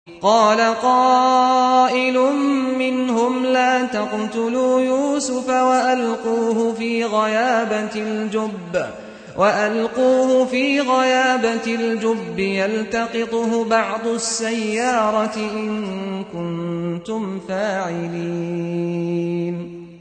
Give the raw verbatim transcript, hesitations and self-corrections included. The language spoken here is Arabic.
قال قائل منهم لا تقتلوا يوسف وألقوه في غيابة الجب وألقوه في غيابة الجب يلتقطه بعض السيارة إن كنتم فاعلين